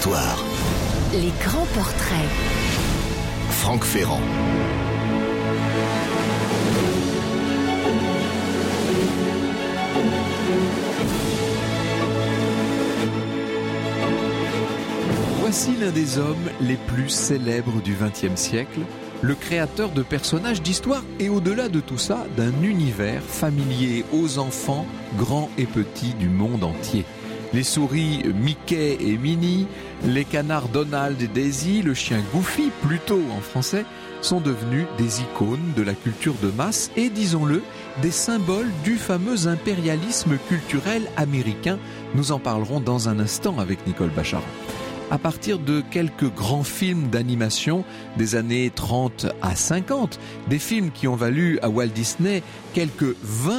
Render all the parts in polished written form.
l'histoire. Les grands portraits. Franck Ferrand. Voici l'un des hommes les plus célèbres du XXe siècle, le créateur de personnages d'histoire et au-delà de tout ça, d'un univers familier aux enfants, grands et petits du monde entier. Les souris Mickey et Minnie, les canards Donald et Daisy, le chien Goofy, plutôt en français, sont devenus des icônes de la culture de masse et, disons-le, des symboles du fameux impérialisme culturel américain. Nous en parlerons dans un instant avec Nicole Bacharan. À partir de quelques grands films d'animation des années 30 à 50, des films qui ont valu à Walt Disney quelques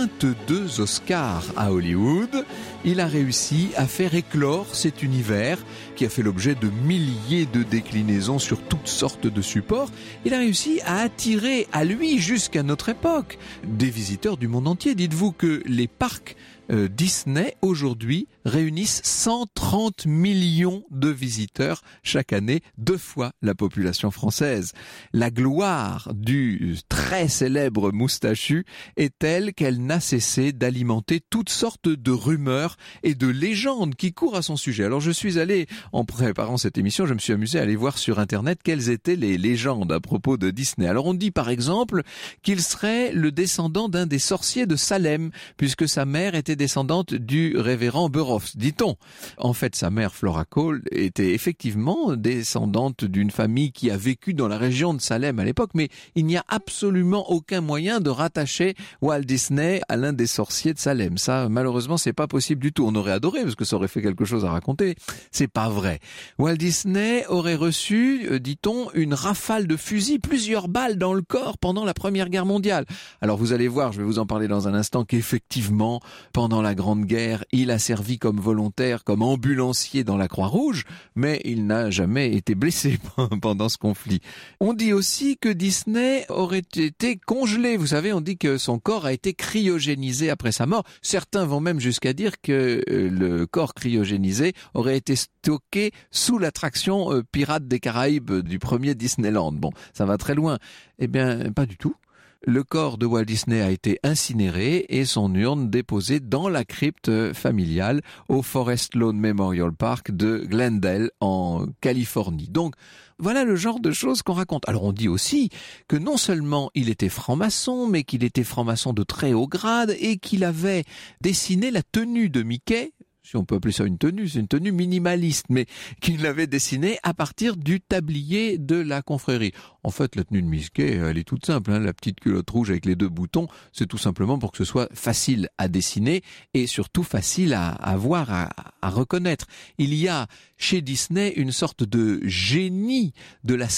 22 Oscars à Hollywood, il a réussi à faire éclore cet univers qui a fait l'objet de milliers de déclinaisons sur toutes sortes de supports. Il a réussi à attirer à lui, jusqu'à notre époque, des visiteurs du monde entier. Dites-vous que les parcs Disney aujourd'hui réunissent 130 millions de visiteurs chaque année, 2 fois la population française. La gloire du très célèbre moustachu est telle qu'elle n'a cessé d'alimenter toutes sortes de rumeurs et de légendes qui courent à son sujet. Alors je suis allé, en préparant cette émission, je me suis amusé à aller voir sur internet quelles étaient les légendes à propos de Disney. Alors on dit par exemple qu'il serait le descendant d'un des sorciers de Salem, puisque sa mère était descendante du révérend Burroughs, dit-on. En fait, sa mère, Flora Cole, était effectivement descendante d'une famille qui a vécu dans la région de Salem à l'époque, mais il n'y a absolument aucun moyen de rattacher Walt Disney à l'un des sorciers de Salem. Ça, malheureusement, c'est pas possible du tout. On aurait adoré, parce que ça aurait fait quelque chose à raconter. C'est pas vrai. Walt Disney aurait reçu, dit-on, une rafale de fusil, plusieurs balles dans le corps pendant la Première Guerre mondiale. Alors vous allez voir, je vais vous en parler dans un instant, qu'effectivement, pendant la Grande Guerre, il a servi comme volontaire, comme ambulancier dans la Croix-Rouge, mais il n'a jamais été blessé pendant ce conflit. On dit aussi que Disney aurait été congelé. Vous savez, on dit que son corps a été cryogénisé après sa mort. Certains vont même jusqu'à dire que le corps cryogénisé aurait été stocké sous l'attraction Pirates des Caraïbes du premier Disneyland. Bon, ça va très loin. Eh bien, pas du tout. Le corps de Walt Disney a été incinéré et son urne déposée dans la crypte familiale au Forest Lawn Memorial Park de Glendale en Californie. Donc, voilà le genre de choses qu'on raconte. Alors on dit aussi que non seulement il était franc-maçon, mais qu'il était franc-maçon de très haut grade et qu'il avait dessiné la tenue de Mickey, si on peut appeler ça une tenue, c'est une tenue minimaliste, mais qu'il l'avait dessinée à partir du tablier de la confrérie. En fait, la tenue de Mickey, elle est toute simple, la petite culotte rouge avec les 2 boutons, c'est tout simplement pour que ce soit facile à dessiner et surtout facile à voir, à reconnaître. Il y a chez Disney une sorte de génie de la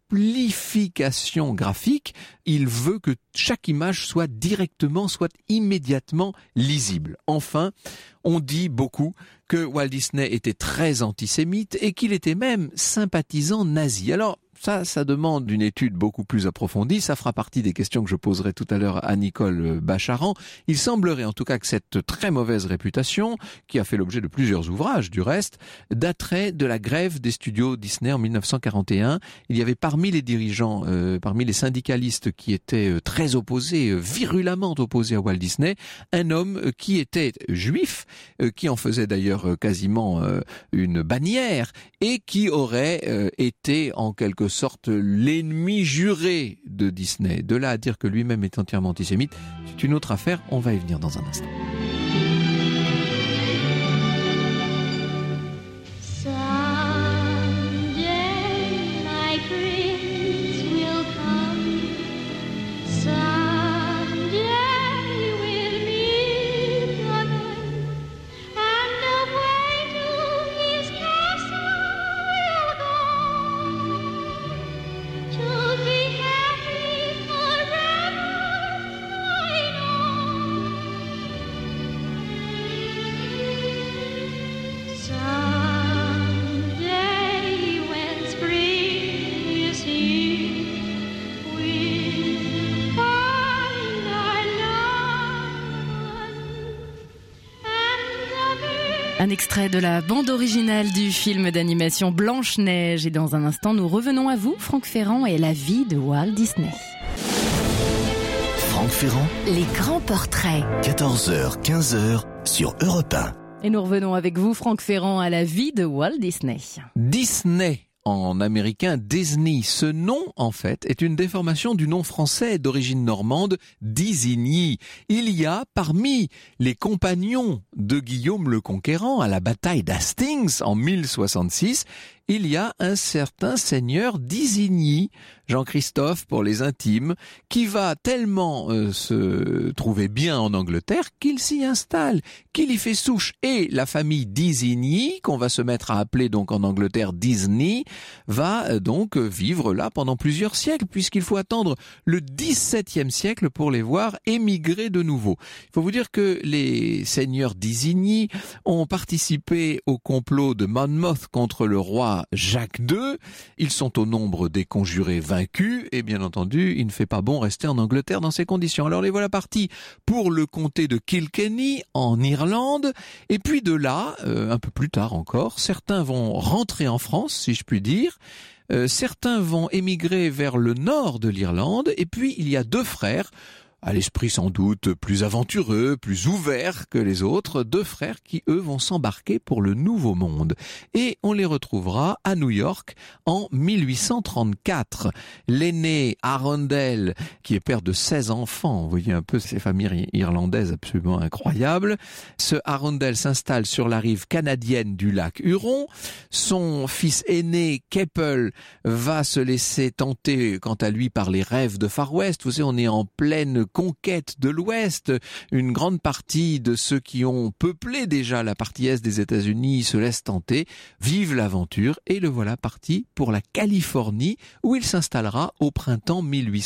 simplification graphique. Il veut que chaque image soit immédiatement lisible. Enfin, on dit beaucoup que Walt Disney était très antisémite et qu'il était même sympathisant nazi. Alors, ça demande une étude beaucoup plus approfondie. Ça fera partie des questions que je poserai tout à l'heure à Nicole Bacharan. Il semblerait en tout cas que cette très mauvaise réputation, qui a fait l'objet de plusieurs ouvrages du reste, daterait de la grève des studios Disney en 1941. Il y avait parmi les dirigeants, parmi les syndicalistes qui étaient très opposés, virulemment opposés à Walt Disney, un homme qui était juif, qui en faisait d'ailleurs quasiment une bannière et qui aurait été en quelque sorte l'ennemi juré de Disney. De là à dire que lui-même est entièrement antisémite, c'est une autre affaire, on va y venir dans un instant. Un extrait de la bande originale du film d'animation Blanche-Neige. Et dans un instant, nous revenons à vous, Franck Ferrand, et la vie de Walt Disney. Franck Ferrand, Les grands portraits. 14h, 15h sur Europe 1. Et nous revenons avec vous, Franck Ferrand, à la vie de Walt Disney. Disney, en américain Disney. Ce nom, en fait, est une déformation du nom français d'origine normande, Disigny. Il y a, parmi les compagnons de Guillaume le Conquérant à la bataille d'Hastings en 1066, il y a un certain seigneur Disigny, Jean-Christophe pour les intimes, qui va tellement se trouver bien en Angleterre qu'il s'y installe, qu'il y fait souche. Et la famille Disigny, qu'on va se mettre à appeler donc en Angleterre Disney, va donc vivre là pendant plusieurs siècles, puisqu'il faut attendre le XVIIe siècle pour les voir émigrer de nouveau. Il faut vous dire que les seigneurs Disigny ont participé au complot de Monmouth contre le roi Jacques II. Ils sont au nombre des conjurés vaincus et bien entendu, il ne fait pas bon rester en Angleterre dans ces conditions. Alors les voilà partis pour le comté de Kilkenny en Irlande et puis de là, un peu plus tard encore, certains vont rentrer en France, si je puis dire. Certains vont émigrer vers le nord de l'Irlande et puis il y a deux frères, à l'esprit sans doute plus aventureux, plus ouvert que les autres, deux frères qui, eux, vont s'embarquer pour le Nouveau Monde. Et on les retrouvera à New York en 1834. L'aîné Arundel, qui est père de 16 enfants, vous voyez un peu ces familles irlandaises absolument incroyables, ce Arundel s'installe sur la rive canadienne du lac Huron. Son fils aîné, Keppel, va se laisser tenter, quant à lui, par les rêves de Far West. Vous savez, on est en pleine conquête de l'Ouest. Une grande partie de ceux qui ont peuplé déjà la partie est des États-Unis se laissent tenter, vivent l'aventure et le voilà parti pour la Californie où il s'installera au printemps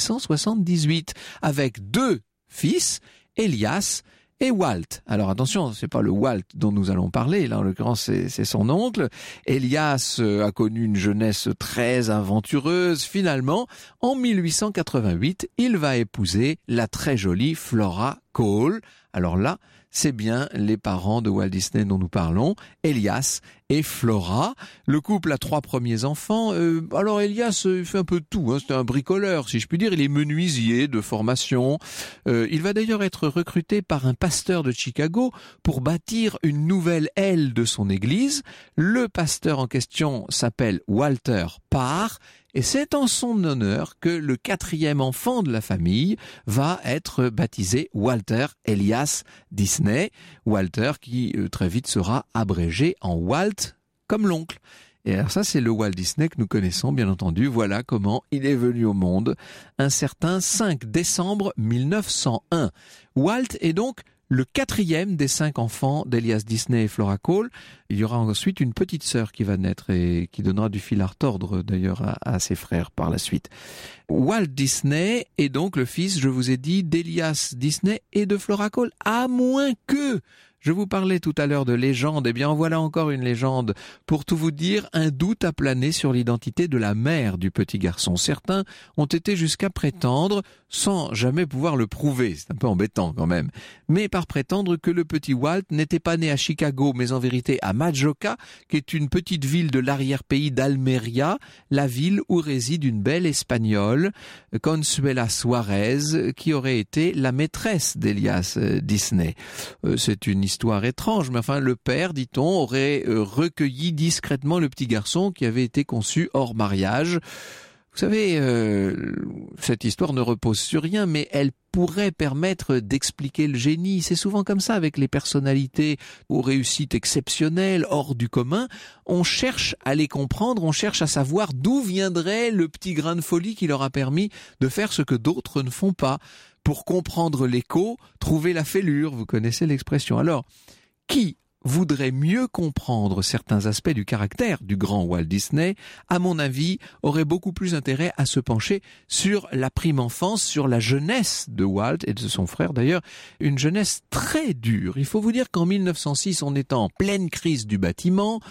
1878 avec deux fils, Elias et Walt. Alors attention, c'est pas le Walt dont nous allons parler, là en l'occurrence c'est son oncle. Elias a connu une jeunesse très aventureuse. Finalement, en 1888, il va épouser la très jolie Flora Cole. Alors là, c'est bien les parents de Walt Disney dont nous parlons, Elias et Flora. Le couple a 3 premiers enfants. Alors Elias fait un peu de tout, c'est un bricoleur, si je puis dire. Il est menuisier de formation. Il va d'ailleurs être recruté par un pasteur de Chicago pour bâtir une nouvelle aile de son église. Le pasteur en question s'appelle Walter Parr. Et c'est en son honneur que le 4e enfant de la famille va être baptisé Walter Elias Disney. Walter qui très vite sera abrégé en Walt comme l'oncle. Et alors ça, c'est le Walt Disney que nous connaissons, bien entendu. Voilà comment il est venu au monde un certain 5 décembre 1901. Walt est donc le 4e des 5 enfants d'Elias Disney et Flora Cole. Il y aura ensuite une petite sœur qui va naître et qui donnera du fil à retordre d'ailleurs à ses frères par la suite. Walt Disney est donc le fils, je vous ai dit, d'Elias Disney et de Flora Cole, à moins que... Je vous parlais tout à l'heure de légende, eh bien en voilà encore une légende. Pour tout vous dire, un doute a plané sur l'identité de la mère du petit garçon. Certains ont été jusqu'à prétendre, sans jamais pouvoir le prouver, c'est un peu embêtant quand même, mais par prétendre que le petit Walt n'était pas né à Chicago, mais en vérité à Majorca, qui est une petite ville de l'arrière-pays d'Almeria, la ville où réside une belle espagnole, Consuela Suarez, qui aurait été la maîtresse d'Elias Disney. C'est une histoire étrange, mais enfin le père, dit-on, aurait recueilli discrètement le petit garçon qui avait été conçu hors mariage. Vous savez, cette histoire ne repose sur rien, mais elle pourrait permettre d'expliquer le génie. C'est souvent comme ça avec les personnalités aux réussites exceptionnelles, hors du commun. On cherche à les comprendre, on cherche à savoir d'où viendrait le petit grain de folie qui leur a permis de faire ce que d'autres ne font pas. Pour comprendre l'écho, trouver la fêlure, vous connaissez l'expression. Alors, qui voudrait mieux comprendre certains aspects du caractère du grand Walt Disney, à mon avis, aurait beaucoup plus intérêt à se pencher sur la prime enfance, sur la jeunesse de Walt et de son frère d'ailleurs, une jeunesse très dure. Il faut vous dire qu'en 1906, on est en pleine crise du bâtiment,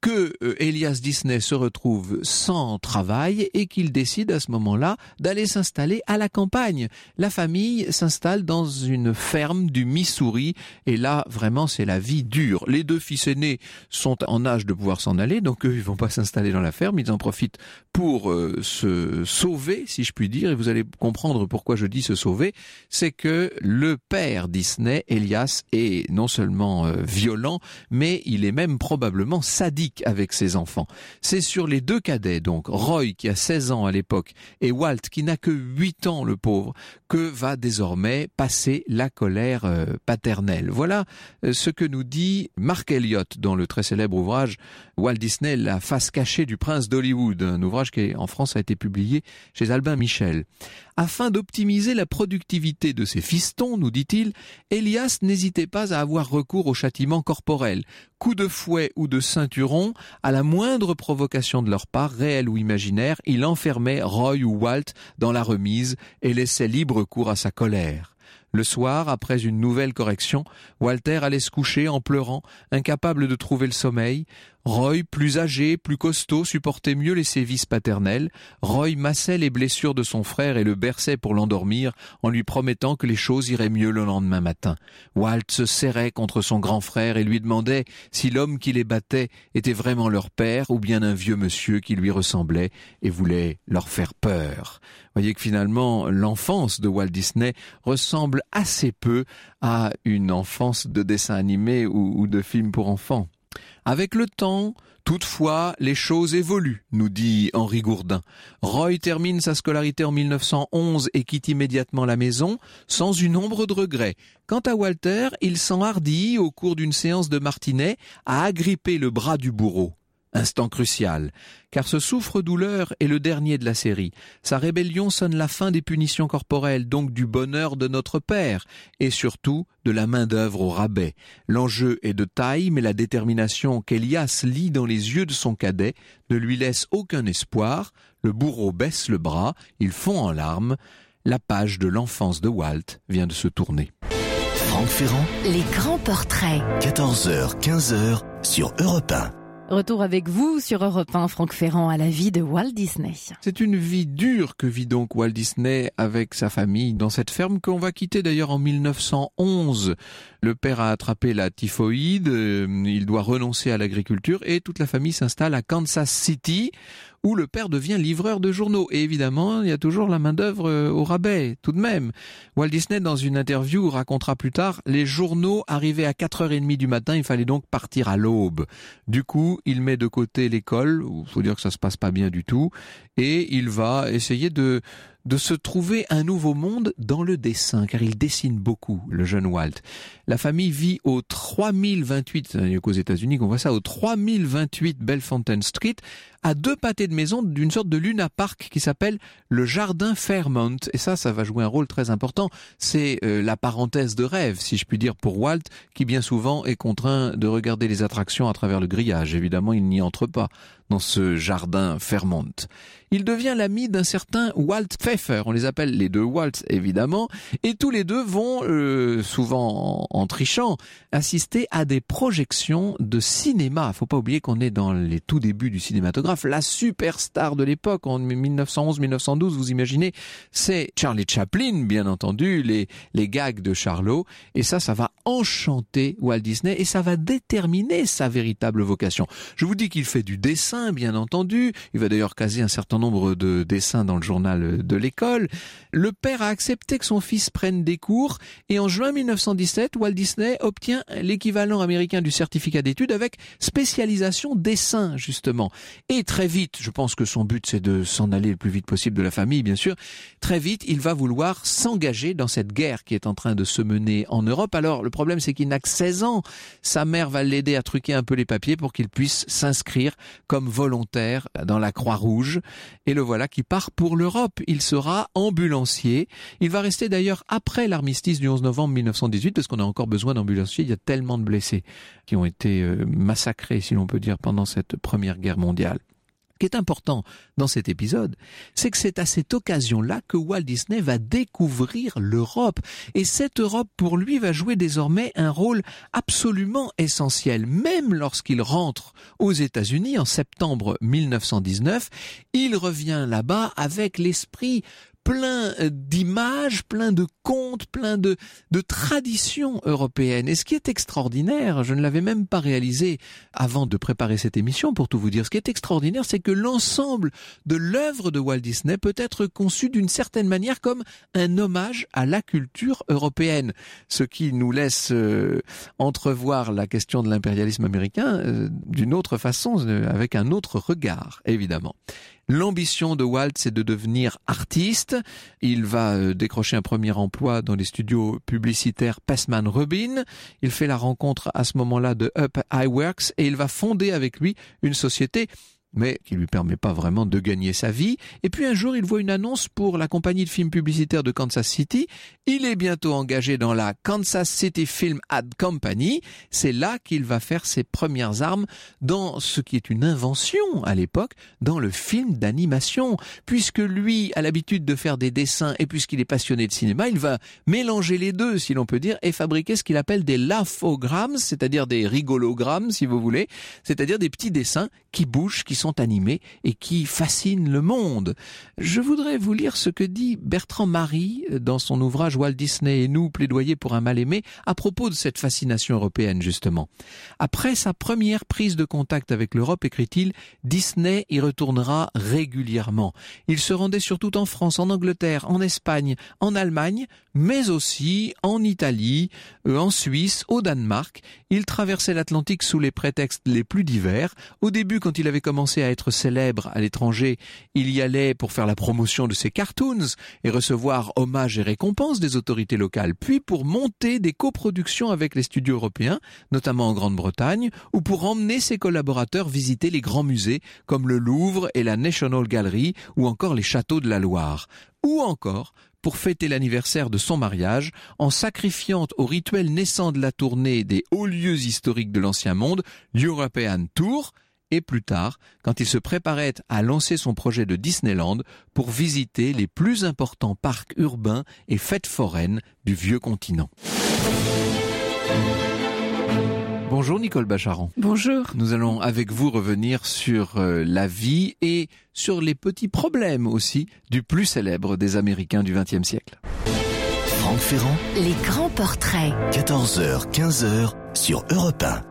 que Elias Disney se retrouve sans travail et qu'il décide à ce moment-là d'aller s'installer à la campagne. La famille s'installe dans une ferme du Missouri et là, vraiment, c'est la vie dure. Les 2 fils aînés sont en âge de pouvoir s'en aller, donc eux, ils vont pas s'installer dans la ferme, ils en profitent pour se sauver, si je puis dire, et vous allez comprendre pourquoi je dis se sauver. C'est que le père Disney, Elias, est non seulement violent, mais il est même probablement sadique avec ses enfants. C'est sur les 2 cadets, donc Roy qui a 16 ans à l'époque et Walt qui n'a que 8 ans, le pauvre, que va désormais passer la colère paternelle. Voilà ce que nous dit Mark Elliott dans le très célèbre ouvrage Walt Disney, la face cachée du prince d'Hollywood, un ouvrage qui en France a été publié chez Albin Michel. Afin d'optimiser la productivité de ses fistons, nous dit-il, Elias n'hésitait pas à avoir recours au châtiment corporel. Coup de fouet ou de ceinturon, à la moindre provocation de leur part, réelle ou imaginaire, il enfermait Roy ou Walt dans la remise et laissait libre cours à sa colère. Le soir, après une nouvelle correction, Walter allait se coucher en pleurant, incapable de trouver le sommeil. Roy, plus âgé, plus costaud, supportait mieux les sévices paternels. Roy massait les blessures de son frère et le berçait pour l'endormir en lui promettant que les choses iraient mieux le lendemain matin. Walt se serrait contre son grand frère et lui demandait si l'homme qui les battait était vraiment leur père ou bien un vieux monsieur qui lui ressemblait et voulait leur faire peur. Voyez que finalement, l'enfance de Walt Disney ressemble assez peu à une enfance de dessin animé ou de film pour enfants. Avec le temps, toutefois, les choses évoluent, nous dit Henri Gourdin. Roy termine sa scolarité en 1911 et quitte immédiatement la maison, sans une ombre de regret. Quant à Walter, il s'enhardit, au cours d'une séance de martinet, à agripper le bras du bourreau. Instant crucial, car ce souffre-douleur est le dernier de la série. Sa rébellion sonne la fin des punitions corporelles, donc du bonheur de notre père, et surtout de la main-d'œuvre au rabais. L'enjeu est de taille, mais la détermination qu'Elias lit dans les yeux de son cadet ne lui laisse aucun espoir. Le bourreau baisse le bras, il fond en larmes. La page de l'enfance de Walt vient de se tourner. Franck Ferrand, Les grands portraits. 14h, 15h sur Europe 1. Retour avec vous sur Europe 1, Franck Ferrand, à la vie de Walt Disney. C'est une vie dure que vit donc Walt Disney avec sa famille dans cette ferme qu'on va quitter d'ailleurs en 1911. Le père a attrapé la typhoïde, il doit renoncer à l'agriculture et toute la famille s'installe à Kansas City où le père devient livreur de journaux. Et évidemment, il y a toujours la main-d'œuvre au rabais, tout de même. Walt Disney, dans une interview, racontera plus tard, les journaux arrivaient à 4h30 du matin, il fallait donc partir à l'aube. Du coup, il met de côté l'école, il faut dire que ça se passe pas bien du tout, et il va essayer de se trouver un nouveau monde dans le dessin, car il dessine beaucoup, le jeune Walt. La famille vit au 3028, il n'y a qu'aux États-Unis qu'on voit ça, au 3028 Bellefontaine Street, à 2 pâtés de maison d'une sorte de Luna Park qui s'appelle le Jardin Fairmont. Et ça va jouer un rôle très important. C'est la parenthèse de rêve, si je puis dire, pour Walt, qui bien souvent est contraint de regarder les attractions à travers le grillage. Évidemment, il n'y entre pas dans ce jardin Fairmont. Il devient l'ami d'un certain Walt Pfeffer, on les appelle les 2 Walt évidemment, et tous les deux vont, souvent en trichant, assister à des projections de cinéma. Faut pas oublier qu'on est dans les tout débuts du cinématographe, la superstar de l'époque, en 1911-1912, vous imaginez, c'est Charlie Chaplin, bien entendu, les gags de Charlot, et ça va enchanter Walt Disney, et ça va déterminer sa véritable vocation. Je vous dis qu'il fait du dessin, bien entendu, il va d'ailleurs caser un certain nombre de dessins dans le journal de l'école. Le père a accepté que son fils prenne des cours et en juin 1917, Walt Disney obtient l'équivalent américain du certificat d'études avec spécialisation dessin, justement. Et très vite, je pense que son but c'est de s'en aller le plus vite possible de la famille, bien sûr, très vite il va vouloir s'engager dans cette guerre qui est en train de se mener en Europe. Alors le problème c'est qu'il n'a que 16 ans. Sa mère va l'aider à truquer un peu les papiers pour qu'il puisse s'inscrire comme volontaire dans la Croix-Rouge. Et le voilà qui part pour l'Europe. Il sera ambulancier. Il va rester d'ailleurs après l'armistice du 11 novembre 1918, parce qu'on a encore besoin d'ambulanciers. Il y a tellement de blessés qui ont été massacrés, si l'on peut dire, pendant cette première guerre mondiale. qui est important dans cet épisode, c'est que c'est à cette occasion-là que Walt Disney va découvrir l'Europe. Et cette Europe, pour lui, va jouer désormais un rôle absolument essentiel. Même lorsqu'il rentre aux États-Unis en septembre 1919, il revient là-bas avec l'esprit plein d'images, plein de contes, plein de traditions européennes. Et ce qui est extraordinaire, je ne l'avais même pas réalisé avant de préparer cette émission, pour tout vous dire, ce qui est extraordinaire, c'est que l'ensemble de l'œuvre de Walt Disney peut être conçu d'une certaine manière comme un hommage à la culture européenne. Ce qui nous laisse entrevoir la question de l'impérialisme américain d'une autre façon, avec un autre regard, évidemment. L'ambition de Walt, c'est de devenir artiste. Il va décrocher un premier emploi dans les studios publicitaires Passman Rubin. Il fait la rencontre à ce moment-là de Up Iwerks et il va fonder avec lui une société mais qui lui permet pas vraiment de gagner sa vie. Et puis un jour, il voit une annonce pour la compagnie de films publicitaires de Kansas City. Il est bientôt engagé dans la Kansas City Film Ad Company. C'est là qu'il va faire ses premières armes dans ce qui est une invention à l'époque, dans le film d'animation. Puisque lui a l'habitude de faire des dessins et puisqu'il est passionné de cinéma, il va mélanger les deux, si l'on peut dire, et fabriquer ce qu'il appelle des laughograms, c'est-à-dire des rigologrammes, si vous voulez, c'est-à-dire des petits dessins qui bougent, qui sont animés et qui fascinent le monde. Je voudrais vous lire ce que dit Bertrand Marie dans son ouvrage Walt Disney et nous, plaidoyer pour un mal-aimé, à propos de cette fascination européenne justement. Après sa première prise de contact avec l'Europe, écrit-il, Disney y retournera régulièrement. Il se rendait surtout en France, en Angleterre, en Espagne, en Allemagne, mais aussi en Italie, en Suisse, au Danemark. Il traversait l'Atlantique sous les prétextes les plus divers. Au début, quand il avait commencé à être célèbre à l'étranger, il y allait pour faire la promotion de ses cartoons et recevoir hommages et récompenses des autorités locales, puis pour monter des coproductions avec les studios européens, notamment en Grande-Bretagne, ou pour emmener ses collaborateurs visiter les grands musées comme le Louvre et la National Gallery, ou encore les châteaux de la Loire. Ou encore pour fêter l'anniversaire de son mariage, en sacrifiant au rituel naissant de la tournée des hauts lieux historiques de l'Ancien Monde, l'European Tour, et plus tard, quand il se préparait à lancer son projet de Disneyland pour visiter les plus importants parcs urbains et fêtes foraines du vieux continent. Bonjour Nicole Bacharan. Bonjour. Nous allons avec vous revenir sur la vie et sur les petits problèmes aussi du plus célèbre des Américains du XXe siècle. Franck Ferrand, Les grands portraits. 14h, 15h sur Europe 1.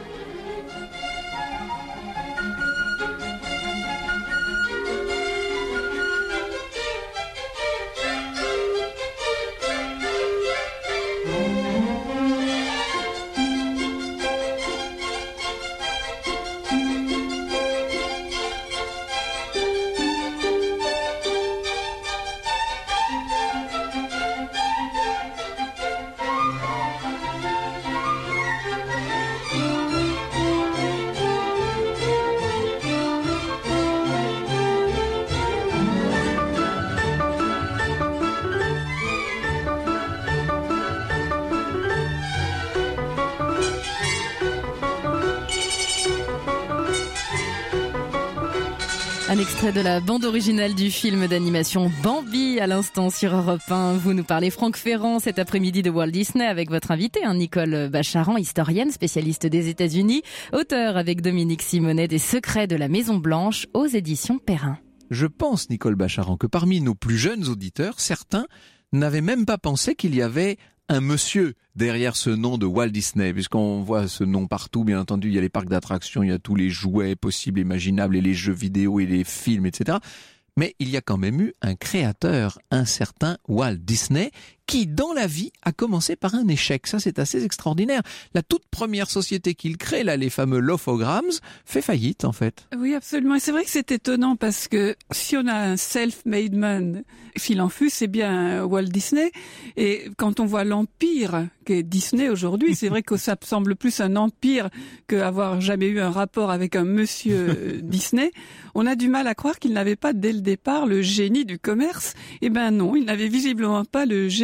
Un extrait de la bande originale du film d'animation Bambi à l'instant sur Europe 1. Vous nous parlez Franck Ferrand cet après-midi de Walt Disney avec votre invité, Nicole Bacharan, historienne, spécialiste des États-Unis, auteur avec Dominique Simonet des Secrets de la Maison Blanche aux éditions Perrin. Je pense, Nicole Bacharan, que parmi nos plus jeunes auditeurs, certains n'avaient même pas pensé qu'il y avait un monsieur derrière ce nom de Walt Disney, puisqu'on voit ce nom partout, bien entendu, il y a les parcs d'attractions, il y a tous les jouets possibles, imaginables, et les jeux vidéo et les films, etc. Mais il y a quand même eu un créateur, un certain Walt Disney, qui, dans la vie, a commencé par un échec. Ça, c'est assez extraordinaire. La toute première société qu'il crée, là, les fameux Laughograms, fait faillite, en fait. Oui, absolument. Et c'est vrai que c'est étonnant parce que si on a un self-made man, fil en fût, c'est bien Walt Disney. Et quand on voit l'empire qu'est Disney aujourd'hui, c'est vrai que ça semble plus un empire qu'avoir jamais eu un rapport avec un monsieur Disney. On a du mal à croire qu'il n'avait pas, dès le départ, le génie du commerce. Eh ben non, il n'avait visiblement pas le génie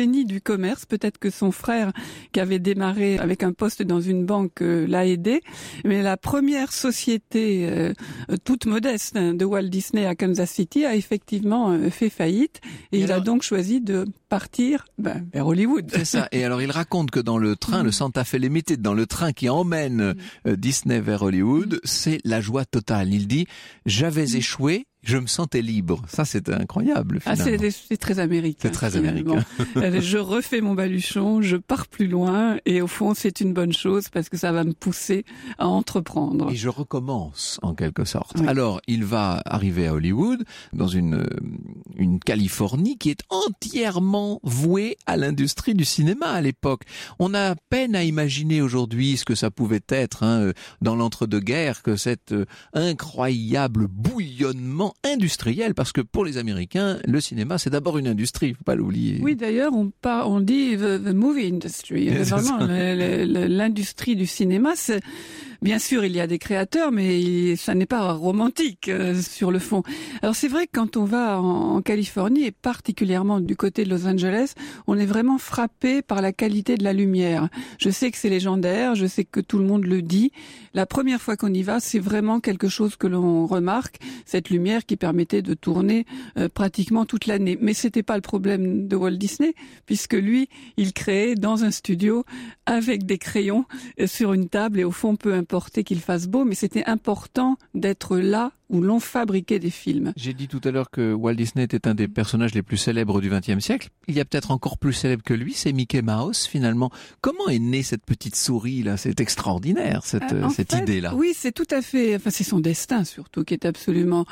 génie du commerce. Peut-être que son frère, qui avait démarré avec un poste dans une banque, l'a aidé. Mais la première société toute modeste de Walt Disney à Kansas City a effectivement fait faillite. Et il a donc choisi de partir vers Hollywood. C'est ça. Et alors il raconte que dans le train, le Santa Fe Limited, dans le train qui emmène Disney vers Hollywood, c'est la joie totale. Il dit « J'avais échoué, je me sentais libre ». Ça, c'est incroyable, finalement. C'est très américain. C'est très américain. Je refais mon baluchon, je pars plus loin, et au fond, c'est une bonne chose parce que ça va me pousser à entreprendre. Et je recommence, en quelque sorte. Oui. Alors, il va arriver à Hollywood, dans une Californie qui est entièrement vouée à l'industrie du cinéma à l'époque. On a peine à imaginer aujourd'hui ce que ça pouvait être dans l'entre-deux-guerres, que cet incroyable bouillonnement industriel, parce que pour les Américains, le cinéma, c'est d'abord une industrie, faut pas l'oublier. Oui, d'ailleurs, on dit the movie industry. Vraiment, l'industrie du cinéma, c'est... Bien sûr, il y a des créateurs, mais ça n'est pas romantique sur le fond. Alors c'est vrai que quand on va en Californie, et particulièrement du côté de Los Angeles, on est vraiment frappé par la qualité de la lumière. Je sais que c'est légendaire, je sais que tout le monde le dit. La première fois qu'on y va, c'est vraiment quelque chose que l'on remarque, cette lumière qui permettait de tourner pratiquement toute l'année. Mais c'était pas le problème de Walt Disney, puisque lui, il créait dans un studio avec des crayons sur une table, et au fond, peu importe qu'il fasse beau, mais c'était important d'être là où l'on fabriquait des films. J'ai dit tout à l'heure que Walt Disney était un des personnages les plus célèbres du XXe siècle. Il y a peut-être encore plus célèbre que lui, c'est Mickey Mouse, finalement. Comment est née cette petite souris, là? C'est extraordinaire, cette idée-là. Oui, c'est tout à fait, c'est son destin, surtout, qui est absolument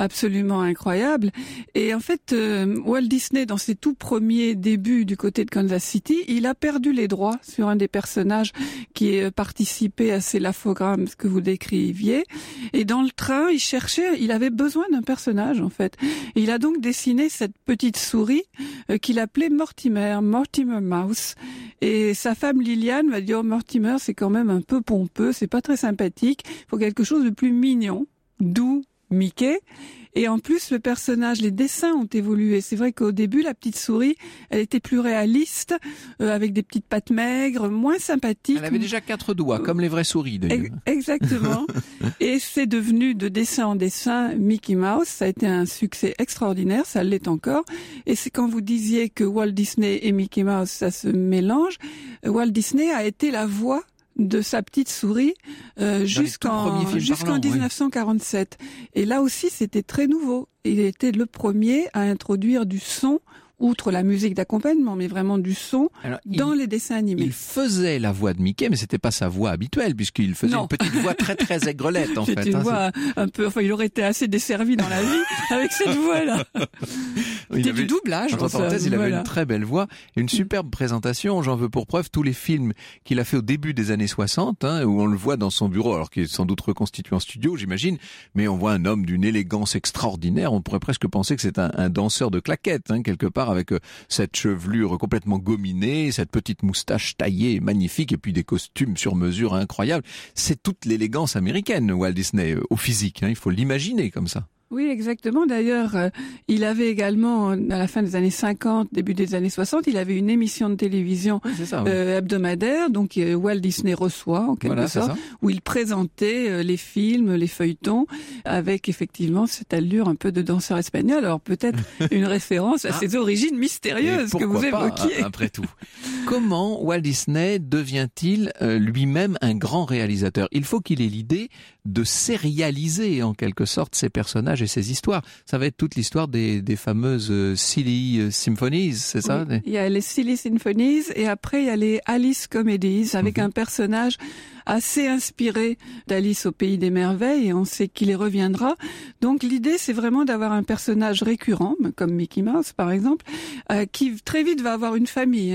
incroyable. Et en fait, Walt Disney, dans ses tout premiers débuts du côté de Kansas City, il a perdu les droits sur un des personnages qui participait à ces lafogrammes que vous décriviez. Et dans le train, il avait besoin d'un personnage, en fait. Et il a donc dessiné cette petite souris qu'il appelait Mortimer Mouse. Et sa femme Liliane va dire, Mortimer, c'est quand même un peu pompeux, c'est pas très sympathique. Il faut quelque chose de plus mignon, doux, Mickey. Et en plus, le personnage, les dessins ont évolué. C'est vrai qu'au début, la petite souris, elle était plus réaliste, avec des petites pattes maigres, moins sympathique. Elle avait déjà 4 doigts, comme les vraies souris, d'ailleurs. Exactement. Et c'est devenu de dessin en dessin Mickey Mouse. Ça a été un succès extraordinaire, ça l'est encore. Et c'est quand vous disiez que Walt Disney et Mickey Mouse, ça se mélange. Walt Disney a été la voix de sa petite souris jusqu'en 1947. Oui. Et là aussi, c'était très nouveau. Il était le premier à introduire du son, outre la musique d'accompagnement, mais vraiment du son. Alors, dans les dessins animés. Il faisait la voix de Mickey, mais c'était pas sa voix habituelle, puisqu'il faisait une petite voix très très aigrelette, en fait. C'est une voix un peu, il aurait été assez desservi dans la vie avec cette voix-là. C'était du doublage. Entre parenthèses, il avait une très belle voix et une superbe présentation. J'en veux pour preuve tous les films qu'il a fait au début des années 60, où on le voit dans son bureau, alors qu'il est sans doute reconstitué en studio, j'imagine, mais on voit un homme d'une élégance extraordinaire. On pourrait presque penser que c'est un danseur de claquettes, quelque part, avec cette chevelure complètement gominée, cette petite moustache taillée magnifique, et puis des costumes sur mesure incroyables. C'est toute l'élégance américaine, Walt Disney, au physique. Il faut l'imaginer comme ça. Oui, exactement. D'ailleurs, il avait également, à la fin des années 50, début des années 60, il avait une émission de télévision hebdomadaire, donc Walt Disney reçoit, en quelque sorte, où il présentait les films, les feuilletons, avec effectivement cette allure un peu de danseur espagnol. Alors peut-être une référence à ses origines mystérieuses que vous évoquiez. Après tout. Comment Walt Disney devient-il lui-même un grand réalisateur? Il faut qu'il ait l'idée de sérialiser en quelque sorte ses personnages et ses histoires. Ça va être toute l'histoire des fameuses Silly Symphonies, c'est ça? Oui. Il y a les Silly Symphonies et après il y a les Alice Comedies avec un personnage assez inspiré d'Alice au Pays des Merveilles, et on sait qu'il y reviendra. Donc l'idée, c'est vraiment d'avoir un personnage récurrent, comme Mickey Mouse par exemple, qui très vite va avoir une famille.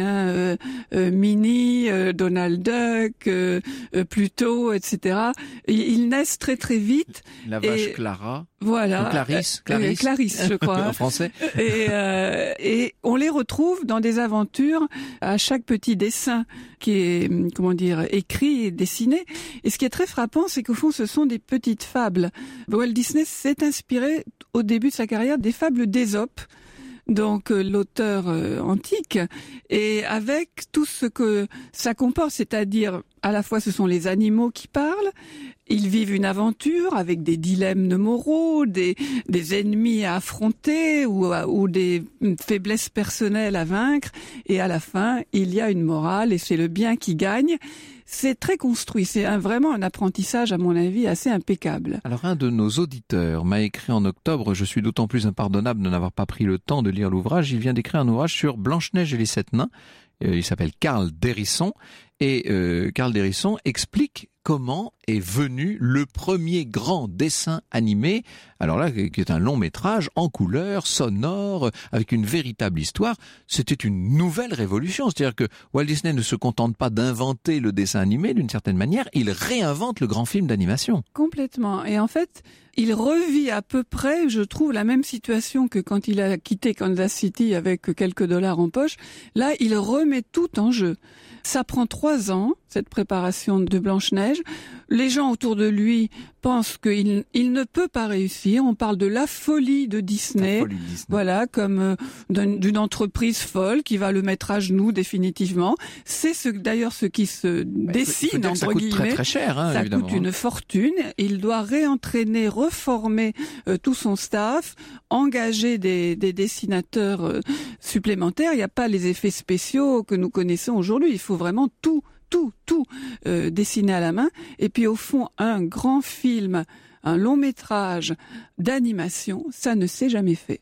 Minnie, Donald Duck, Pluto, etc. Ils naissent très très vite. La vache Clara. Voilà. Clarisse, je crois. En français. Et on les retrouve dans des aventures à chaque petit dessin qui est, écrit et dessiné. Et ce qui est très frappant, c'est qu'au fond, ce sont des petites fables. Walt Disney s'est inspiré, au début de sa carrière, des fables d'Ésope. donc l'auteur antique, et avec tout ce que ça comporte, c'est-à-dire à la fois ce sont les animaux qui parlent, ils vivent une aventure avec des dilemmes moraux, des ennemis à affronter ou des faiblesses personnelles à vaincre, et à la fin, il y a une morale et c'est le bien qui gagne. C'est très construit, c'est vraiment un apprentissage à mon avis assez impeccable. Alors un de nos auditeurs m'a écrit en octobre, je suis d'autant plus impardonnable de n'avoir pas pris le temps de lire l'ouvrage, il vient d'écrire un ouvrage sur Blanche-Neige et les 7 nains, il s'appelle Carl Dérisson, et Carl Dérisson explique comment est venu le premier grand dessin animé, alors là, qui est un long métrage en couleur, sonore, avec une véritable histoire. C'était une nouvelle révolution, c'est-à-dire que Walt Disney ne se contente pas d'inventer le dessin animé d'une certaine manière, il réinvente le grand film d'animation. Complètement, et en fait, il revit à peu près, je trouve, la même situation que quand il a quitté Kansas City avec quelques dollars en poche. Là, il remet tout en jeu. Ça prend 3 ans, cette préparation de Blanche-Neige. Les gens autour de lui pensent qu'il ne peut pas réussir. On parle de la folie de Disney. Voilà, comme d'une entreprise folle qui va le mettre à genoux définitivement. C'est d'ailleurs ce qui se dessine, entre guillemets. Ça coûte très très cher, ça évidemment. Coûte une fortune. Il doit réentraîner, reformer tout son staff, engager des dessinateurs supplémentaires. Il n'y a pas les effets spéciaux que nous connaissons aujourd'hui. Il faut vraiment tout dessiné à la main. Et puis au fond, un grand film, un long métrage d'animation, ça ne s'est jamais fait.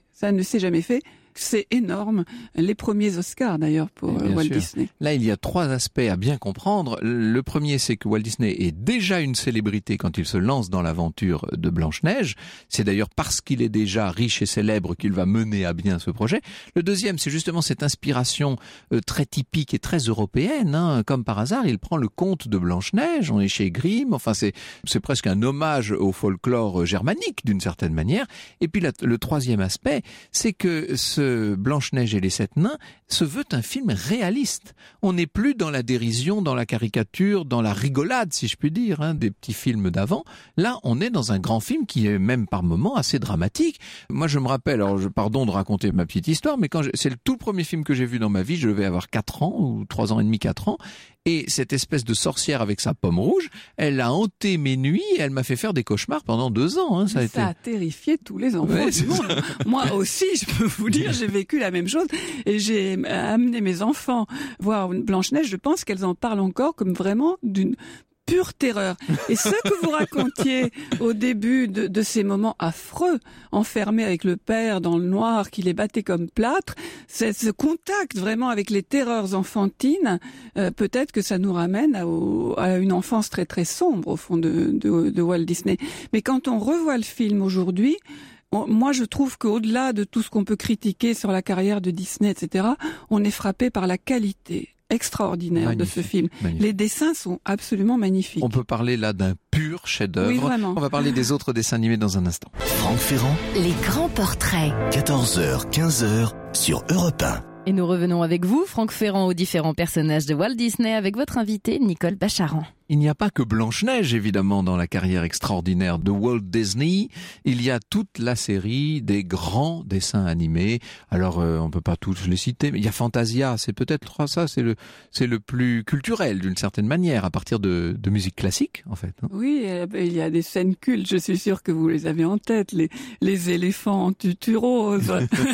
C'est énorme. Les premiers Oscars, d'ailleurs, pour Walt Disney. Là, il y a 3 aspects à bien comprendre. Le premier, c'est que Walt Disney est déjà une célébrité quand il se lance dans l'aventure de Blanche-Neige. C'est d'ailleurs parce qu'il est déjà riche et célèbre qu'il va mener à bien ce projet. Le deuxième, c'est justement cette inspiration très typique et très européenne. Comme par hasard, il prend le conte de Blanche-Neige. On est chez Grimm. Enfin, c'est presque un hommage au folklore germanique, d'une certaine manière. Et puis, le troisième aspect, c'est que Blanche-Neige et les 7 nains se veut un film réaliste. On n'est plus dans la dérision, dans la caricature, dans la rigolade, si je puis dire, des petits films d'avant. Là, on est dans un grand film qui est même par moments assez dramatique. Moi, je me rappelle, pardon de raconter ma petite histoire, mais c'est le tout premier film que j'ai vu dans ma vie, je devais avoir 4 ans, ou 3 ans et demi, 4 ans, et cette espèce de sorcière avec sa pomme rouge, elle a hanté mes nuits et elle m'a fait faire des cauchemars pendant 2 ans. Ça a terrifié tous les enfants du monde. Moi aussi, je peux vous dire, j'ai vécu la même chose et j'ai amené mes enfants voir Blanche-Neige. Je pense qu'elles en parlent encore comme vraiment d'une pure terreur. Et ce que vous racontiez au début de ces moments affreux, enfermés avec le père dans le noir qui les battait comme plâtre, c'est ce contact vraiment avec les terreurs enfantines, peut-être que ça nous ramène à une enfance très très sombre au fond de Walt Disney. Mais quand on revoit le film aujourd'hui, moi, je trouve qu'au-delà de tout ce qu'on peut critiquer sur la carrière de Disney, etc., on est frappé par la qualité extraordinaire de ce film. Magnifique. Les dessins sont absolument magnifiques. On peut parler là d'un pur chef-d'œuvre. Oui, vraiment. On va parler des autres dessins animés dans un instant. Franck Ferrand. Les grands portraits. 14h, 15h sur Europe 1. Et nous revenons avec vous, Franck Ferrand, aux différents personnages de Walt Disney, avec votre invité, Nicole Bacharan. Il n'y a pas que Blanche-Neige, évidemment, dans la carrière extraordinaire de Walt Disney. Il y a toute la série des grands dessins animés. Alors, on peut pas tous les citer, mais il y a Fantasia. C'est peut-être ça, c'est le plus culturel, d'une certaine manière, à partir de musique classique, en fait. Oui, il y a des scènes cultes. Je suis sûre que vous les avez en tête. Les éléphants en tutu rose.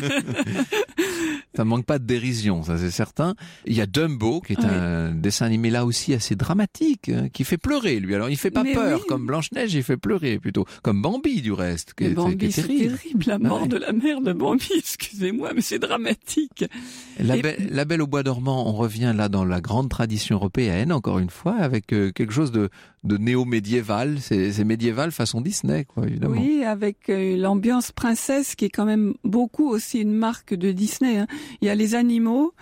Ça manque pas de dérision, ça c'est certain. Il y a Dumbo, qui est un dessin animé là aussi assez dramatique, qui fait pleurer lui. Alors il fait pas peur, comme Blanche-Neige, il fait pleurer plutôt. Comme Bambi du reste, qui est Bambi, c'est terrible. La mort de la mère de Bambi, excusez-moi, mais c'est dramatique. La Belle au bois dormant, on revient là dans la grande tradition européenne, encore une fois, avec quelque chose de néo-médiéval. C'est médiéval façon Disney, quoi, évidemment. Oui, avec l'ambiance princesse qui est quand même beaucoup aussi une marque de Disney. Il y a les animaux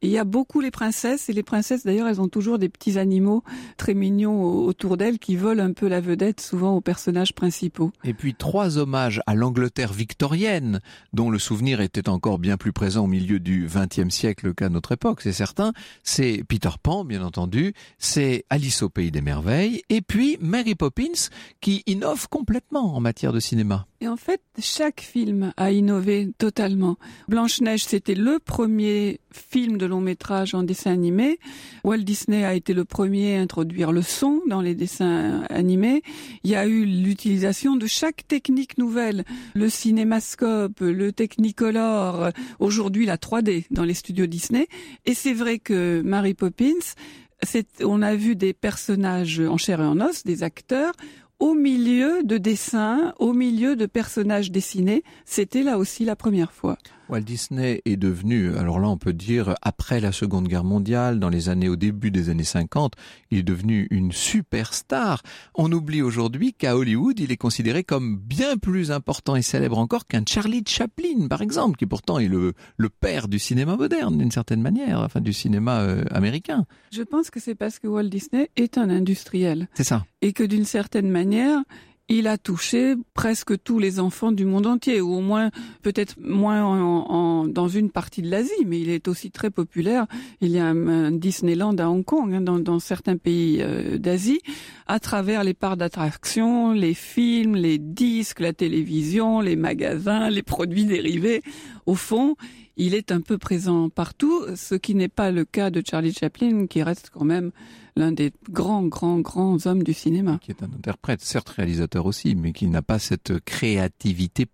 Et il y a beaucoup les princesses, et les princesses d'ailleurs elles ont toujours des petits animaux très mignons autour d'elles qui volent un peu la vedette souvent aux personnages principaux. Et puis 3 hommages à l'Angleterre victorienne, dont le souvenir était encore bien plus présent au milieu du XXe siècle qu'à notre époque, c'est certain. C'est Peter Pan, bien entendu, c'est Alice au Pays des Merveilles, et puis Mary Poppins, qui innove complètement en matière de cinéma. Et en fait, chaque film a innové totalement. Blanche-Neige, c'était le premier film de long métrage en dessin animé. Walt Disney a été le premier à introduire le son dans les dessins animés. Il y a eu l'utilisation de chaque technique nouvelle. Le cinémascope, le Technicolor, aujourd'hui la 3D dans les studios Disney. Et c'est vrai que Mary Poppins, on a vu des personnages en chair et en os, des acteurs, au milieu de dessins, au milieu de personnages dessinés. C'était là aussi la première fois. Walt Disney est devenu, alors là on peut dire après la Seconde Guerre mondiale, au début des années 50, il est devenu une superstar. On oublie aujourd'hui qu'à Hollywood, il est considéré comme bien plus important et célèbre encore qu'un Charlie Chaplin, par exemple, qui pourtant est le père du cinéma moderne, d'une certaine manière, enfin du cinéma américain. Je pense que c'est parce que Walt Disney est un industriel. C'est ça. Et que d'une certaine manière, il a touché presque tous les enfants du monde entier, ou au moins, peut-être moins dans une partie de l'Asie, mais il est aussi très populaire. Il y a un Disneyland à Hong Kong, dans certains pays d'Asie, à travers les parcs d'attractions, les films, les disques, la télévision, les magasins, les produits dérivés. Au fond, il est un peu présent partout, ce qui n'est pas le cas de Charlie Chaplin, qui reste quand même l'un des grands hommes du cinéma. Qui est un interprète, certes réalisateur aussi, mais qui n'a pas cette créativité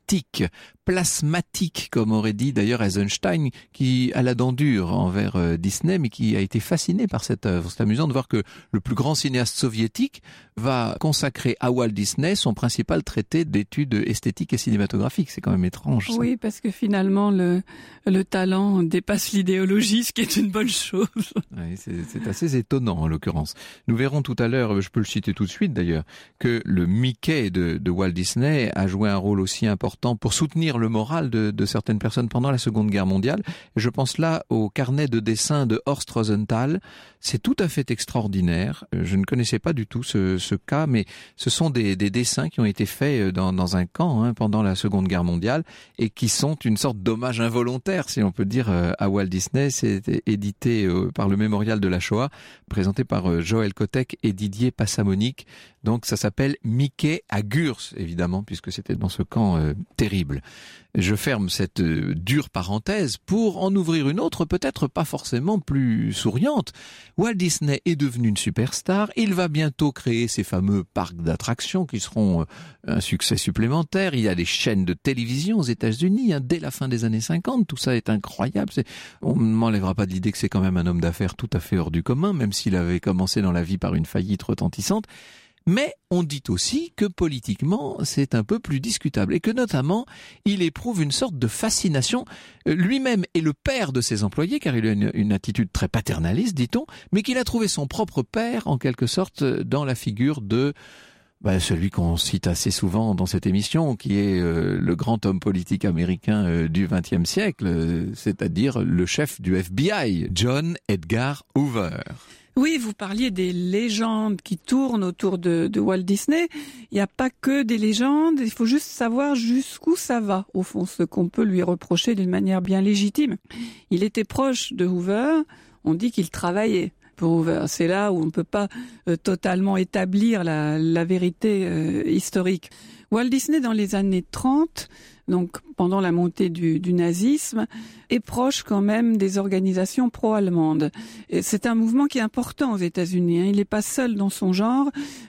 plasmatique, comme aurait dit d'ailleurs Eisenstein, qui a la dent dure envers Disney, mais qui a été fasciné par cette œuvre. C'est amusant de voir que le plus grand cinéaste soviétique va consacrer à Walt Disney son principal traité d'études esthétiques et cinématographiques. C'est quand même étrange, ça. Oui, parce que finalement, le talent dépasse l'idéologie, ce qui est une bonne chose. Oui, c'est assez étonnant en l'occurrence. Nous verrons tout à l'heure, je peux le citer tout de suite d'ailleurs, que le Mickey de Walt Disney a joué un rôle aussi important pour soutenir le moral de certaines personnes pendant la Seconde Guerre mondiale. Je pense là au carnet de dessin de Horst Rosenthal. C'est tout à fait extraordinaire. Je ne connaissais pas du tout ce cas, mais ce sont des dessins qui ont été faits dans un camp pendant la Seconde Guerre mondiale et qui sont une sorte d'hommage involontaire, si on peut dire, à Walt Disney. C'est édité par le Mémorial de la Shoah, présenté par Joël Kotek et Didier Passamonique. Donc ça s'appelle Mickey à Gurs, évidemment, puisque c'était dans ce camp terrible. Je ferme cette dure parenthèse pour en ouvrir une autre, peut-être pas forcément plus souriante. Walt Disney est devenu une superstar. Il va bientôt créer ces fameux parcs d'attractions qui seront un succès supplémentaire. Il y a des chaînes de télévision aux États-Unis dès la fin des années 50. Tout ça est incroyable. On ne m'enlèvera pas de l'idée que c'est quand même un homme d'affaires tout à fait hors du commun, même s'il avait commencé dans la vie par une faillite retentissante. Mais on dit aussi que politiquement, c'est un peu plus discutable et que notamment, il éprouve une sorte de fascination. Lui-même est le père de ses employés, car il a une attitude très paternaliste, dit-on, mais qu'il a trouvé son propre père, en quelque sorte, dans la figure de celui qu'on cite assez souvent dans cette émission, qui est le grand homme politique américain du XXe siècle, c'est-à-dire le chef du FBI, John Edgar Hoover. Oui, vous parliez des légendes qui tournent autour de Walt Disney. Il n'y a pas que des légendes, il faut juste savoir jusqu'où ça va, au fond, ce qu'on peut lui reprocher d'une manière bien légitime. Il était proche de Hoover, on dit qu'il travaillait pour Hoover. C'est là où on ne peut pas totalement établir la vérité historique. Walt Disney, dans les années 30, donc pendant la montée du nazisme, est proche quand même des organisations pro-allemandes. Et c'est un mouvement qui est important aux États-Unis. Il n'est pas seul dans son genre.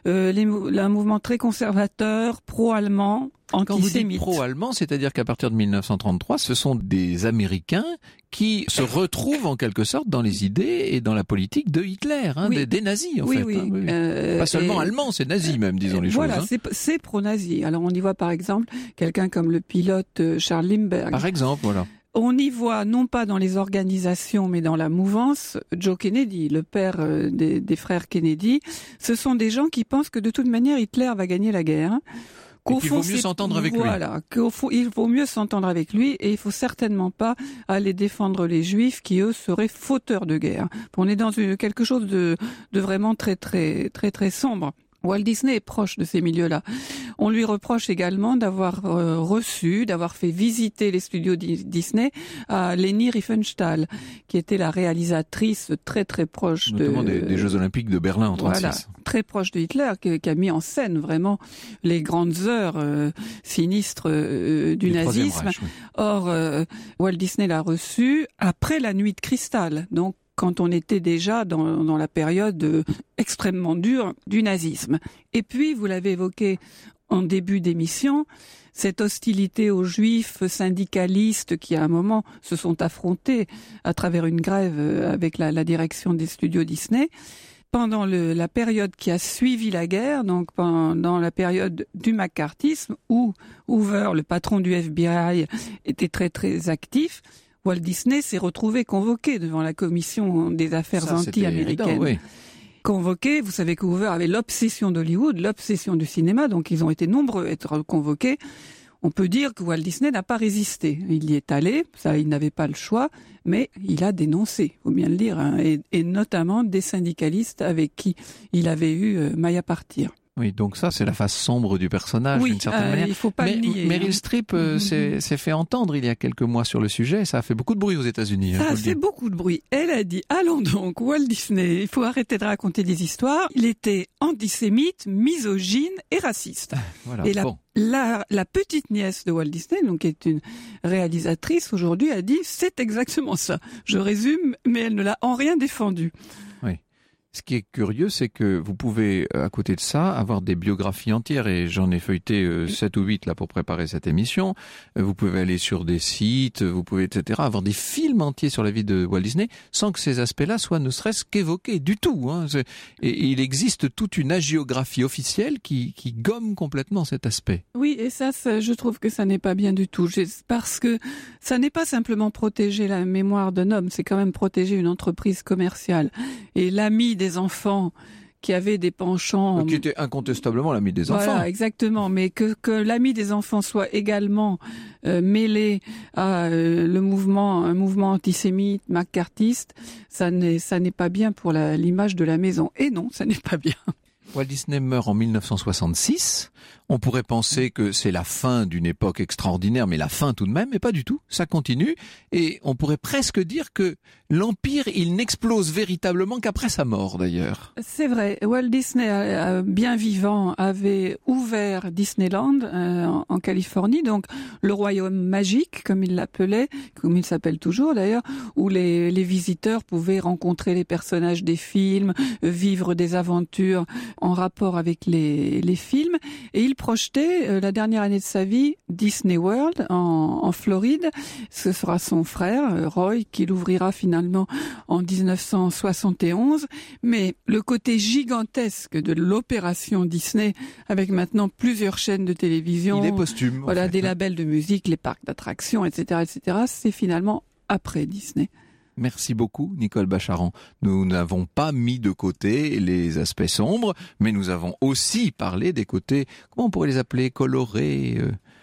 Un mouvement très conservateur, pro-allemand, antisémite. Quand vous dites pro-allemand, c'est-à-dire qu'à partir de 1933, ce sont des Américains qui se retrouvent en quelque sorte dans les idées et dans la politique de Hitler, oui. des nazis en oui, fait. Oui. Pas seulement allemands, c'est nazis même, disons les choses. Voilà, c'est pro-nazi. Alors on y voit par exemple quelqu'un comme le pilote Charles Lindbergh. Par exemple, voilà. On y voit, non pas dans les organisations, mais dans la mouvance, Joe Kennedy, le père des frères Kennedy. Ce sont des gens qui pensent que de toute manière, Hitler va gagner la guerre, qu'il vaut mieux s'entendre avec lui. Voilà, il vaut mieux s'entendre avec lui et il faut certainement pas aller défendre les Juifs qui, eux, seraient fauteurs de guerre. On est dans quelque chose de vraiment très, très, très, très sombre. Walt Disney est proche de ces milieux-là. On lui reproche également d'avoir d'avoir fait visiter les studios Disney à Leni Riefenstahl, qui était la réalisatrice très très proche notamment des Jeux Olympiques de Berlin en 1936. Voilà, très proche de Hitler, qui a mis en scène vraiment les grandes heures sinistres du nazisme. Reich, oui. Or, Walt Disney l'a reçu après la Nuit de Cristal, donc quand on était déjà dans la période extrêmement dure du nazisme. Et puis, vous l'avez évoqué en début d'émission, cette hostilité aux juifs syndicalistes qui, à un moment, se sont affrontés à travers une grève avec la direction des studios Disney. Pendant la période qui a suivi la guerre, donc pendant la période du macartisme, où Hoover, le patron du FBI, était très très actif, Walt Disney s'est retrouvé convoqué devant la commission des affaires anti-américaines. Oui. Convoqué, vous savez que Hoover avait l'obsession d'Hollywood, l'obsession du cinéma, donc ils ont été nombreux à être convoqués. On peut dire que Walt Disney n'a pas résisté. Il y est allé, ça, il n'avait pas le choix, mais il a dénoncé, faut bien le dire, hein, et notamment des syndicalistes avec qui il avait eu maille à partir. Oui, donc ça, c'est la face sombre du personnage, d'une certaine manière. Il faut pas le nier. Meryl Streep s'est fait entendre il y a quelques mois sur le sujet. Ça a fait beaucoup de bruit aux États-Unis. Ça a fait beaucoup de bruit. Elle a dit, allons donc, Walt Disney, il faut arrêter de raconter des histoires. Il était antisémite, misogyne et raciste. Voilà, et la petite nièce de Walt Disney, donc qui est une réalisatrice aujourd'hui, a dit, c'est exactement ça. Je résume, mais elle ne l'a en rien défendu. Oui. Ce qui est curieux, c'est que vous pouvez, à côté de ça, avoir des biographies entières, et j'en ai feuilleté 7 ou 8 là pour préparer cette émission. Vous pouvez aller sur des sites, vous pouvez, etc., avoir des films entiers sur la vie de Walt Disney, sans que ces aspects-là soient ne serait-ce qu'évoqués du tout. Hein. Et il existe toute une hagiographie officielle qui gomme complètement cet aspect. Oui, et ça, je trouve que ça n'est pas bien du tout, parce que ça n'est pas simplement protéger la mémoire d'un homme, c'est quand même protéger une entreprise commerciale. Et l'ami des enfants qui avait des penchants... Qui était incontestablement l'ami des enfants. Voilà, exactement. Mais que l'ami des enfants soit également mêlé à un mouvement antisémite, macartiste, ça n'est pas bien pour l'image de la maison. Et non, ça n'est pas bien. Walt Disney meurt en 1966. On pourrait penser que c'est la fin d'une époque extraordinaire, mais la fin tout de même, mais pas du tout. Ça continue. Et on pourrait presque dire que l'Empire, il n'explose véritablement qu'après sa mort, d'ailleurs. C'est vrai. Walt Disney, bien vivant, avait ouvert Disneyland en Californie, donc le royaume magique, comme il l'appelait, comme il s'appelle toujours d'ailleurs, où les visiteurs pouvaient rencontrer les personnages des films, vivre des aventures en rapport avec les films. Et il projetait la dernière année de sa vie Disney World en Floride. Ce sera son frère Roy qui l'ouvrira finalement en 1971. Mais le côté gigantesque de l'opération Disney, avec maintenant plusieurs chaînes de télévision, il est posthume, voilà, des labels de musique, les parcs d'attractions, etc., c'est finalement après Disney. Merci beaucoup, Nicole Bacharan. Nous n'avons pas mis de côté les aspects sombres, mais nous avons aussi parlé des côtés, comment on pourrait les appeler, colorés,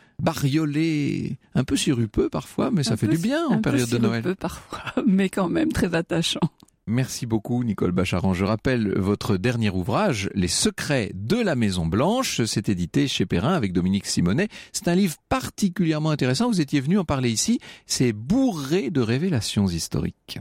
bariolés, un peu sirupeux parfois, mais ça fait du bien en période de Noël. Un peu parfois, mais quand même très attachant. Merci beaucoup, Nicole Bacharan. Je rappelle votre dernier ouvrage, Les secrets de la Maison Blanche. C'est édité chez Perrin avec Dominique Simonet. C'est un livre particulièrement intéressant. Vous étiez venu en parler ici. C'est bourré de révélations historiques.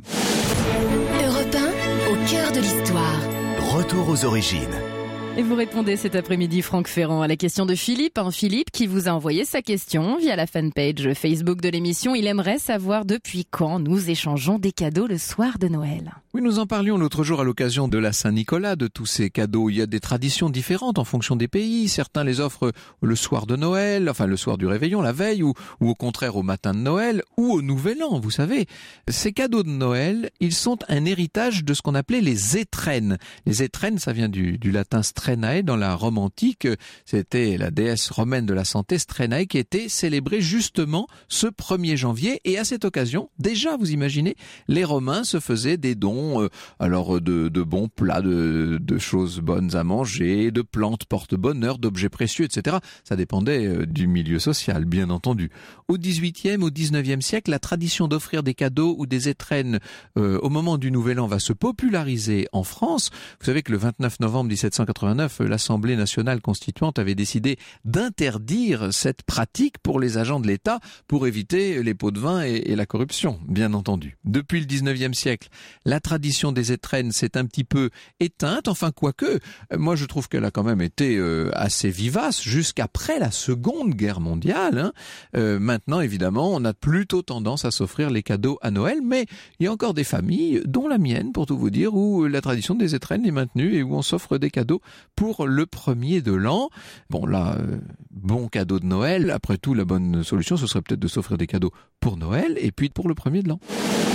Europe 1, au cœur de l'histoire. Retour aux origines. Et vous répondez cet après-midi, Franck Ferrand, à la question de Philippe. Philippe qui vous a envoyé sa question via la fanpage Facebook de l'émission. Il aimerait savoir depuis quand nous échangeons des cadeaux le soir de Noël. Oui, nous en parlions l'autre jour à l'occasion de la Saint-Nicolas, de tous ces cadeaux. Il y a des traditions différentes en fonction des pays. Certains les offrent le soir de Noël, enfin le soir du réveillon, la veille, ou au contraire au matin de Noël, ou au Nouvel An, vous savez. Ces cadeaux de Noël, ils sont un héritage de ce qu'on appelait les étrennes. Les étrennes, ça vient du latin Strenae dans la Rome antique. C'était la déesse romaine de la santé, Strenae, qui était célébrée justement ce 1er janvier. Et à cette occasion, déjà, vous imaginez, les Romains se faisaient des dons, de bons plats, de choses bonnes à manger, de plantes porte-bonheur, d'objets précieux, etc. Ça dépendait du milieu social, bien entendu. Au XVIIIe, au XIXe siècle, la tradition d'offrir des cadeaux ou des étrennes au moment du Nouvel An va se populariser en France. Vous savez que le 29 novembre 1789, l'Assemblée nationale constituante avait décidé d'interdire cette pratique pour les agents de l'État pour éviter les pots de vin et la corruption, bien entendu. Depuis le 19e siècle, la tradition des étrennes s'est un petit peu éteinte, enfin quoique, moi je trouve qu'elle a quand même été assez vivace jusqu'après la Seconde Guerre mondiale. Maintenant, évidemment, on a plutôt tendance à s'offrir les cadeaux à Noël, mais il y a encore des familles, dont la mienne pour tout vous dire, où la tradition des étrennes est maintenue et où on s'offre des cadeaux pour le 1er de l'an. Bon là, bon cadeau de Noël, après tout la bonne solution ce serait peut-être de s'offrir des cadeaux pour Noël et puis pour le 1er de l'an.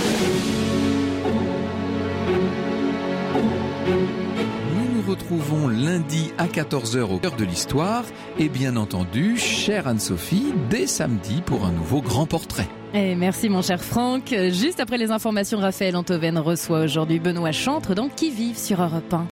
Nous nous retrouvons lundi à 14h au cœur de l'histoire et bien entendu, chère Anne-Sophie, dès samedi pour un nouveau grand portrait. Et merci mon cher Franck. Juste après les informations, Raphaël Antoven reçoit aujourd'hui Benoît Chantre dans Qui vive sur Europe 1.